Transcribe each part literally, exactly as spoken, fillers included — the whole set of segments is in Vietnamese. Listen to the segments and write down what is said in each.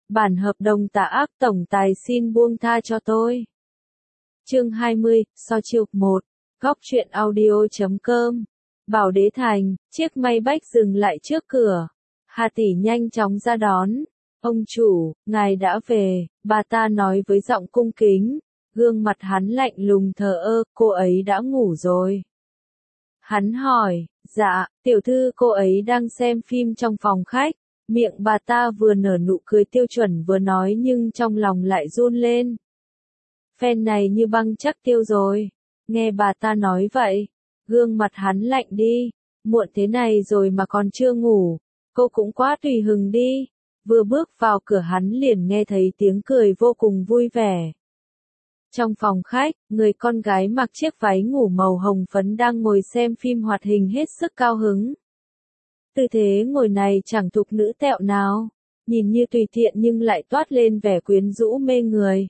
Bản hợp đồng tà ác tổng tài xin buông tha cho tôi. Chương hai mươi, so chiêu một, góc truyện audio chấm com. Bảo Đế Thành, chiếc may bách dừng lại trước cửa. Hà Tỷ nhanh chóng ra đón. Ông chủ, ngài đã về, bà ta nói với giọng cung kính. Gương mặt hắn lạnh lùng thờ ơ, cô ấy đã ngủ rồi. Hắn hỏi, dạ, tiểu thư cô ấy đang xem phim trong phòng khách. Miệng bà ta vừa nở nụ cười tiêu chuẩn vừa nói nhưng trong lòng lại run lên. Phen này như băng chắc tiêu rồi. Nghe bà ta nói vậy, gương mặt hắn lạnh đi. Muộn thế này rồi mà còn chưa ngủ, cô cũng quá tùy hứng đi. Vừa bước vào cửa hắn liền nghe thấy tiếng cười vô cùng vui vẻ. Trong phòng khách, người con gái mặc chiếc váy ngủ màu hồng phấn đang ngồi xem phim hoạt hình hết sức cao hứng. Tư thế ngồi này chẳng thục nữ tẹo nào, nhìn như tùy tiện nhưng lại toát lên vẻ quyến rũ mê người.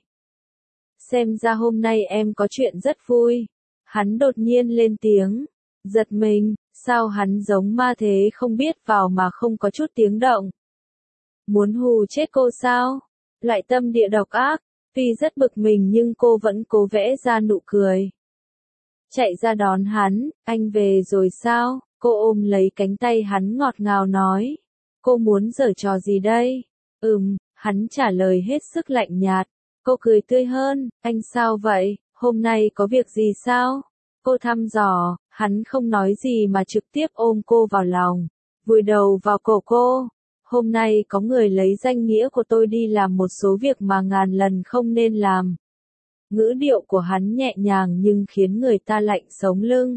Xem ra hôm nay em có chuyện rất vui. Hắn đột nhiên lên tiếng, giật mình, sao hắn giống ma thế không biết vào mà không có chút tiếng động. Muốn hù chết cô sao? Lại tâm địa độc ác, tuy rất bực mình nhưng cô vẫn cố vẽ ra nụ cười. Chạy ra đón hắn, anh về rồi sao? Cô ôm lấy cánh tay hắn ngọt ngào nói. Cô muốn giở trò gì đây? Ừm, hắn trả lời hết sức lạnh nhạt. Cô cười tươi hơn, anh sao vậy, hôm nay có việc gì sao? Cô thăm dò, hắn không nói gì mà trực tiếp ôm cô vào lòng, vùi đầu vào cổ cô. Hôm nay có người lấy danh nghĩa của tôi đi làm một số việc mà ngàn lần không nên làm. Ngữ điệu của hắn nhẹ nhàng nhưng khiến người ta lạnh sống lưng.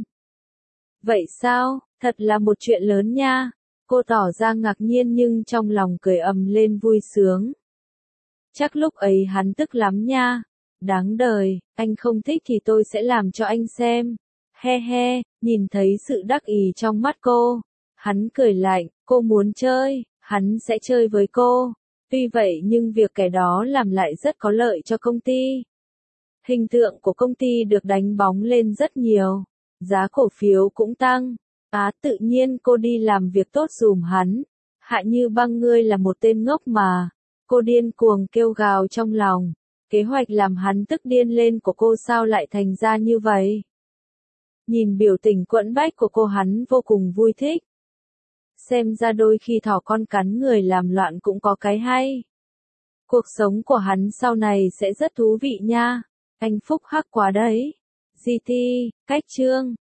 Vậy sao, thật là một chuyện lớn nha. Cô tỏ ra ngạc nhiên nhưng trong lòng cười ầm lên vui sướng. Chắc lúc ấy hắn tức lắm nha. Đáng đời, anh không thích thì tôi sẽ làm cho anh xem. He he, nhìn thấy sự đắc ý trong mắt cô. Hắn cười lạnh, cô muốn chơi, hắn sẽ chơi với cô. Tuy vậy nhưng việc kẻ đó làm lại rất có lợi cho công ty. Hình tượng của công ty được đánh bóng lên rất nhiều. Giá cổ phiếu cũng tăng. Á tự nhiên cô đi làm việc tốt dùm hắn. Hạ Như Băng ngươi là một tên ngốc mà. Cô điên cuồng kêu gào trong lòng. Kế hoạch làm hắn tức điên lên của cô sao lại thành ra như vậy? Nhìn biểu tình quẫn bách của cô hắn vô cùng vui thích. Xem ra đôi khi thỏ con cắn người làm loạn cũng có cái hay. Cuộc sống của hắn sau này sẽ rất thú vị nha. Anh phúc hắc quá đấy. giê tê, cách chương.